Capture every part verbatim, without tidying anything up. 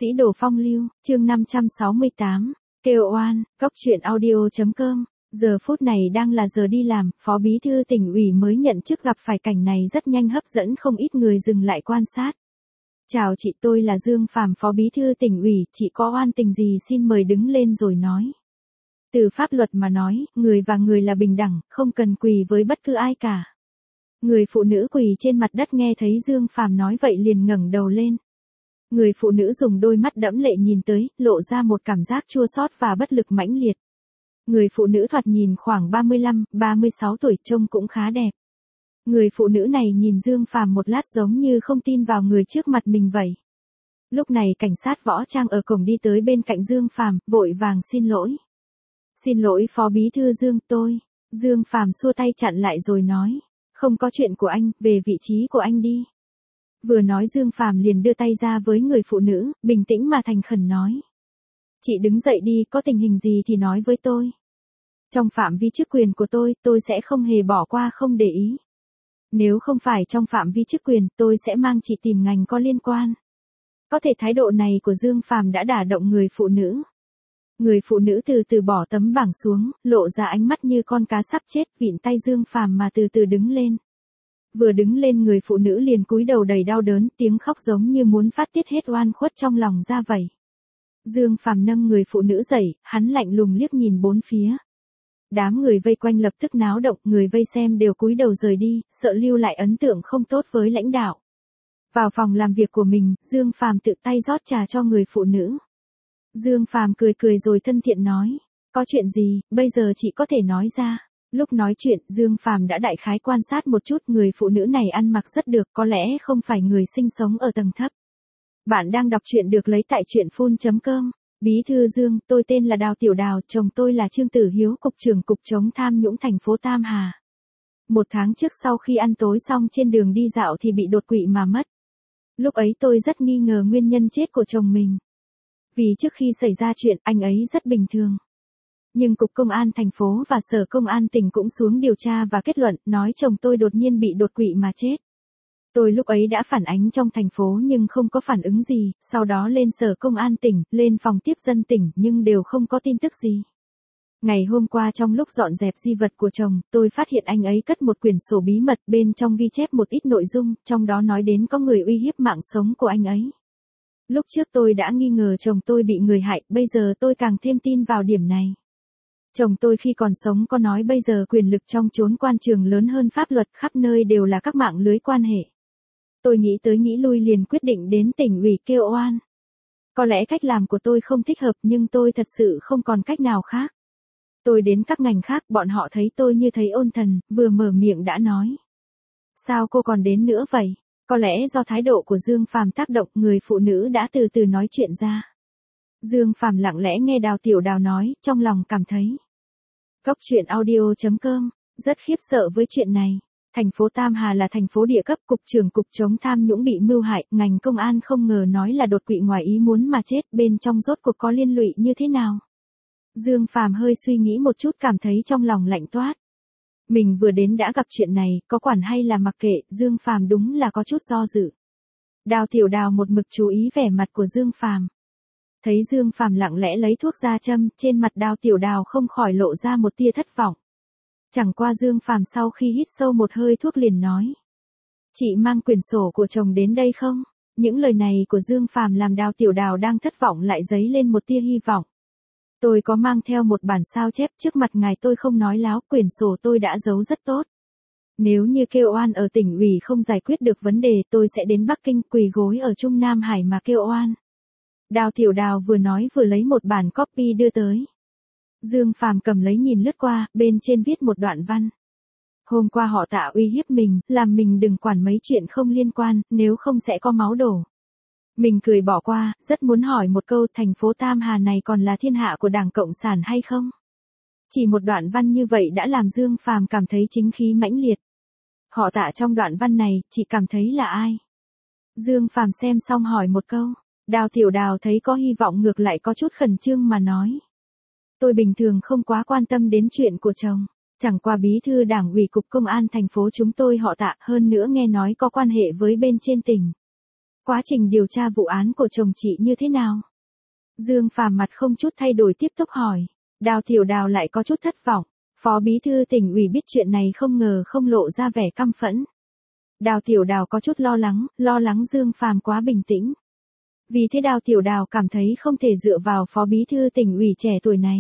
Sĩ đồ phong lưu, chương năm trăm sáu mươi tám, kêu oan, góc truyện audio.com. Giờ phút này đang là giờ đi làm, Phó Bí thư Tỉnh ủy mới nhận chức gặp phải cảnh này rất nhanh hấp dẫn không ít người dừng lại quan sát. Chào chị, tôi là Dương Phàm, Phó Bí thư Tỉnh ủy, chị có oan tình gì xin mời đứng lên rồi nói. Từ pháp luật mà nói, người và người là bình đẳng, không cần quỳ với bất cứ ai cả. Người phụ nữ quỳ trên mặt đất nghe thấy Dương Phàm nói vậy liền ngẩng đầu lên. Người phụ nữ dùng đôi mắt đẫm lệ nhìn tới, lộ ra một cảm giác chua xót và bất lực mãnh liệt. Người phụ nữ thoạt nhìn khoảng ba mươi lăm, ba mươi sáu tuổi, trông cũng khá đẹp. Người phụ nữ này nhìn Dương Phàm một lát giống như không tin vào người trước mặt mình vậy. Lúc này cảnh sát võ trang ở cổng đi tới bên cạnh Dương Phàm, vội vàng xin lỗi. Xin lỗi Phó Bí thư Dương, tôi. Dương Phàm xua tay chặn lại rồi nói. Không có chuyện của anh, về vị trí của anh đi. Vừa nói Dương Phàm liền đưa tay ra với người phụ nữ, bình tĩnh mà thành khẩn nói. Chị đứng dậy đi, có tình hình gì thì nói với tôi. Trong phạm vi chức quyền của tôi, tôi sẽ không hề bỏ qua không để ý. Nếu không phải trong phạm vi chức quyền, tôi sẽ mang chị tìm ngành có liên quan. Có thể thái độ này của Dương Phàm đã đả động người phụ nữ. Người phụ nữ từ từ bỏ tấm bảng xuống, lộ ra ánh mắt như con cá sắp chết, vịn tay Dương Phàm mà từ từ đứng lên. Vừa đứng lên người phụ nữ liền cúi đầu đầy đau đớn, tiếng khóc giống như muốn phát tiết hết oan khuất trong lòng ra vậy. Dương Phàm nâng người phụ nữ dậy, hắn lạnh lùng liếc nhìn bốn phía. Đám người vây quanh lập tức náo động, người vây xem đều cúi đầu rời đi, sợ lưu lại ấn tượng không tốt với lãnh đạo. Vào phòng làm việc của mình, Dương Phàm tự tay rót trà cho người phụ nữ. Dương Phàm cười cười rồi thân thiện nói, có chuyện gì, bây giờ chị có thể nói ra. Lúc nói chuyện, Dương Phàm đã đại khái quan sát một chút, người phụ nữ này ăn mặc rất được, có lẽ không phải người sinh sống ở tầng thấp. Bạn đang đọc truyện được lấy tại truyện phun chấm com. Bí thư Dương, tôi tên là Đào Tiểu Đào, chồng tôi là Trương Tử Hiếu, cục trưởng cục chống tham nhũng thành phố Tam Hà. Một tháng trước sau khi ăn tối xong trên đường đi dạo thì bị đột quỵ mà mất. Lúc ấy tôi rất nghi ngờ nguyên nhân chết của chồng mình. Vì trước khi xảy ra chuyện, anh ấy rất bình thường. Nhưng Cục Công an thành phố và Sở Công an tỉnh cũng xuống điều tra và kết luận, nói chồng tôi đột nhiên bị đột quỵ mà chết. Tôi lúc ấy đã phản ánh trong thành phố nhưng không có phản ứng gì, sau đó lên Sở Công an tỉnh, lên phòng tiếp dân tỉnh nhưng đều không có tin tức gì. Ngày hôm qua trong lúc dọn dẹp di vật của chồng, tôi phát hiện anh ấy cất một quyển sổ bí mật, bên trong ghi chép một ít nội dung, trong đó nói đến có người uy hiếp mạng sống của anh ấy. Lúc trước tôi đã nghi ngờ chồng tôi bị người hại, bây giờ tôi càng thêm tin vào điểm này. Chồng tôi khi còn sống có nói bây giờ quyền lực trong chốn quan trường lớn hơn pháp luật, khắp nơi đều là các mạng lưới quan hệ. Tôi nghĩ tới nghĩ lui liền quyết định đến tỉnh ủy kêu oan. Có lẽ cách làm của tôi không thích hợp nhưng tôi thật sự không còn cách nào khác. Tôi đến các ngành khác, bọn họ thấy tôi như thấy ôn thần, vừa mở miệng đã nói. Sao cô còn đến nữa vậy? Có lẽ do thái độ của Dương Phàm tác động, người phụ nữ đã từ từ nói chuyện ra. Dương Phàm lặng lẽ nghe Đào Tiểu Đào nói, trong lòng cảm thấy. Góc truyện audio.com, rất khiếp sợ với chuyện này. Thành phố Tam Hà là thành phố địa cấp, cục trưởng cục chống tham nhũng bị mưu hại, ngành công an không ngờ nói là đột quỵ ngoài ý muốn mà chết, bên trong rốt cuộc có liên lụy như thế nào. Dương Phàm hơi suy nghĩ một chút cảm thấy trong lòng lạnh toát. Mình vừa đến đã gặp chuyện này, có quản hay là mặc kệ, Dương Phàm đúng là có chút do dự. Đào Tiểu Đào một mực chú ý vẻ mặt của Dương Phàm. Thấy Dương Phàm lặng lẽ lấy thuốc ra châm, trên mặt Đào Tiểu Đào không khỏi lộ ra một tia thất vọng. Chẳng qua Dương Phàm sau khi hít sâu một hơi thuốc liền nói. Chị mang quyển sổ của chồng đến đây không? Những lời này của Dương Phàm làm Đào Tiểu Đào đang thất vọng lại dấy lên một tia hy vọng. Tôi có mang theo một bản sao chép, trước mặt ngài tôi không nói láo, quyển sổ tôi đã giấu rất tốt. Nếu như kêu oan ở tỉnh ủy không giải quyết được vấn đề, tôi sẽ đến Bắc Kinh quỳ gối ở Trung Nam Hải mà kêu oan. Đào Tiểu Đào vừa nói vừa lấy một bản copy đưa tới. Dương Phàm cầm lấy nhìn lướt qua, bên trên viết một đoạn văn. Hôm qua họ Tạ uy hiếp mình, làm mình đừng quản mấy chuyện không liên quan, nếu không sẽ có máu đổ. Mình cười bỏ qua, rất muốn hỏi một câu, thành phố Tam Hà này còn là thiên hạ của Đảng Cộng sản hay không? Chỉ một đoạn văn như vậy đã làm Dương Phàm cảm thấy chính khí mãnh liệt. Họ Tạ trong đoạn văn này, chị cảm thấy là ai? Dương Phàm xem xong hỏi một câu. Đào Tiểu Đào thấy có hy vọng ngược lại có chút khẩn trương mà nói. Tôi bình thường không quá quan tâm đến chuyện của chồng. Chẳng qua bí thư đảng ủy cục công an thành phố chúng tôi họ Tạ, hơn nữa nghe nói có quan hệ với bên trên tỉnh. Quá trình điều tra vụ án của chồng chị như thế nào? Dương Phàm mặt không chút thay đổi tiếp tục hỏi. Đào Tiểu Đào lại có chút thất vọng. Phó bí thư tỉnh ủy biết chuyện này không ngờ không lộ ra vẻ căm phẫn. Đào Tiểu Đào có chút lo lắng, lo lắng Dương Phàm quá bình tĩnh. Vì thế Đào Tiểu Đào cảm thấy không thể dựa vào phó bí thư tỉnh ủy trẻ tuổi này.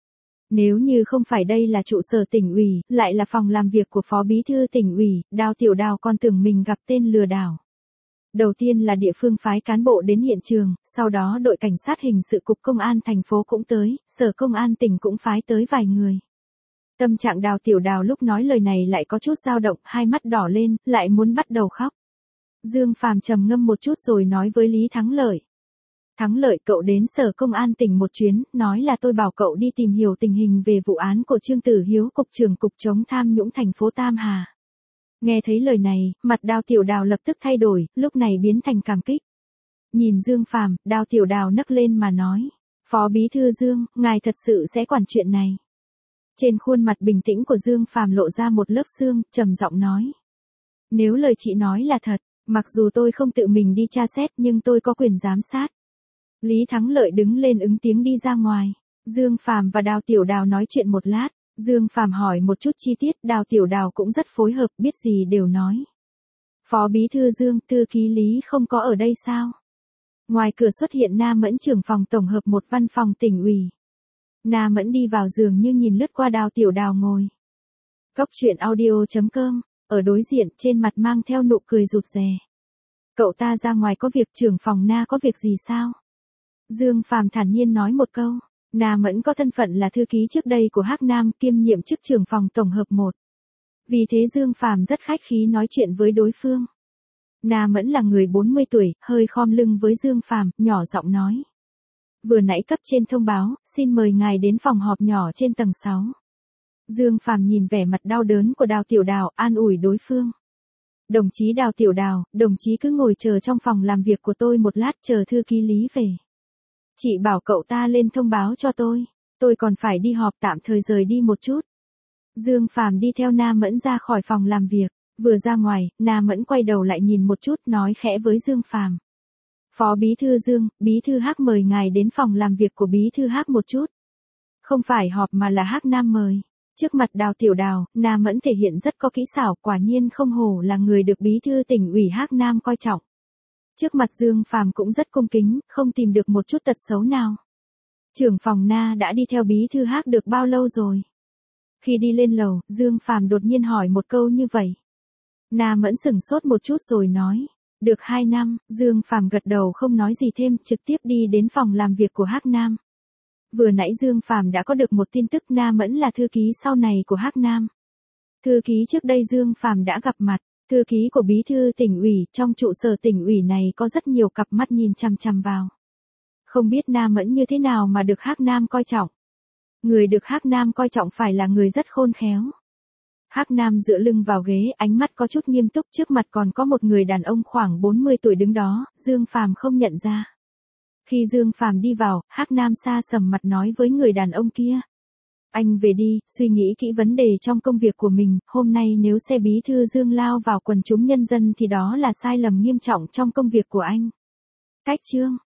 Nếu như không phải đây là trụ sở tỉnh ủy, lại là phòng làm việc của phó bí thư tỉnh ủy, Đào Tiểu Đào còn tưởng mình gặp tên lừa đảo. Đầu tiên là địa phương phái cán bộ đến hiện trường, sau đó đội cảnh sát hình sự cục công an thành phố cũng tới, sở công an tỉnh cũng phái tới vài người. Tâm trạng Đào Tiểu Đào lúc nói lời này lại có chút dao động, hai mắt đỏ lên, lại muốn bắt đầu khóc. Dương Phàm trầm ngâm một chút rồi nói với Lý Thắng Lợi. Thắng Lợi, cậu đến sở công an tỉnh một chuyến, nói là tôi bảo cậu đi tìm hiểu tình hình về vụ án của Trương Tử Hiếu, cục trưởng cục chống tham nhũng thành phố Tam Hà. Nghe thấy lời này, mặt Đào Tiểu Đào lập tức thay đổi, lúc này biến thành cảm kích. Nhìn Dương Phàm, Đào Tiểu Đào nấc lên mà nói. Phó bí thư Dương, ngài thật sự sẽ quản chuyện này. Trên khuôn mặt bình tĩnh của Dương Phàm lộ ra một lớp sương, trầm giọng nói. Nếu lời chị nói là thật, mặc dù tôi không tự mình đi tra xét nhưng tôi có quyền giám sát. Lý Thắng Lợi đứng lên ứng tiếng đi ra ngoài. Dương Phàm và Đào Tiểu Đào nói chuyện một lát. Dương Phàm hỏi một chút chi tiết, Đào Tiểu Đào cũng rất phối hợp, biết gì đều nói. Phó bí thư Dương, thư ký Lý không có ở đây sao? Ngoài cửa xuất hiện Na Mẫn, trưởng phòng tổng hợp một văn phòng tỉnh ủy. Na Mẫn đi vào giường nhưng nhìn lướt qua Đào Tiểu Đào ngồi. Cốc truyện audio chấm com, ở đối diện, trên mặt mang theo nụ cười rụt rè. Cậu ta ra ngoài có việc, trưởng phòng Na có việc gì sao? Dương Phàm thản nhiên nói một câu. Na Mẫn có thân phận là thư ký trước đây của Hắc Nam, kiêm nhiệm chức trưởng phòng tổng hợp một. Vì thế Dương Phàm rất khách khí nói chuyện với đối phương. Na Mẫn là người bốn mươi tuổi, hơi khom lưng với Dương Phàm, nhỏ giọng nói. Vừa nãy cấp trên thông báo, xin mời ngài đến phòng họp nhỏ trên tầng sáu. Dương Phàm nhìn vẻ mặt đau đớn của Đào Tiểu Đào, an ủi đối phương. Đồng chí Đào Tiểu Đào, đồng chí cứ ngồi chờ trong phòng làm việc của tôi một lát, chờ thư ký Lý về. Chị bảo cậu ta lên thông báo cho tôi, tôi còn phải đi họp, tạm thời rời đi một chút. Dương Phàm đi theo Na Mẫn ra khỏi phòng làm việc, vừa ra ngoài, Na Mẫn quay đầu lại nhìn một chút, nói khẽ với Dương Phàm. Phó bí thư Dương, bí thư Hắc mời ngài đến phòng làm việc của bí thư Hắc một chút. Không phải họp mà là Hắc Nam mời. Trước mặt Đào Tiểu Đào, Na Mẫn thể hiện rất có kỹ xảo, quả nhiên không hổ là người được bí thư tỉnh ủy Hắc Nam coi trọng. Trước mặt Dương Phàm cũng rất cung kính, không tìm được một chút tật xấu nào. Trưởng phòng Na đã đi theo bí thư Hắc được bao lâu rồi? Khi đi lên lầu, Dương Phàm đột nhiên hỏi một câu như vậy. Na Mẫn sửng sốt một chút rồi nói. Được hai năm, Dương Phàm gật đầu không nói gì thêm, trực tiếp đi đến phòng làm việc của Hắc Nam. Vừa nãy Dương Phàm đã có được một tin tức, Na Mẫn là thư ký sau này của Hắc Nam. Thư ký trước đây Dương Phàm đã gặp mặt, thư ký của bí thư tỉnh ủy, trong trụ sở tỉnh ủy này có rất nhiều cặp mắt nhìn chằm chằm vào. Không biết Na Mẫn như thế nào mà được Hắc Nam coi trọng. Người được Hắc Nam coi trọng phải là người rất khôn khéo. Hắc Nam dựa lưng vào ghế, ánh mắt có chút nghiêm túc, trước mặt còn có một người đàn ông khoảng bốn mươi tuổi đứng đó, Dương Phàm không nhận ra. Khi Dương Phàm đi vào, Hắc Nam xa sầm mặt nói với người đàn ông kia. Anh về đi, suy nghĩ kỹ vấn đề trong công việc của mình, hôm nay nếu xe bí thư Dương lao vào quần chúng nhân dân thì đó là sai lầm nghiêm trọng trong công việc của anh. Cách chương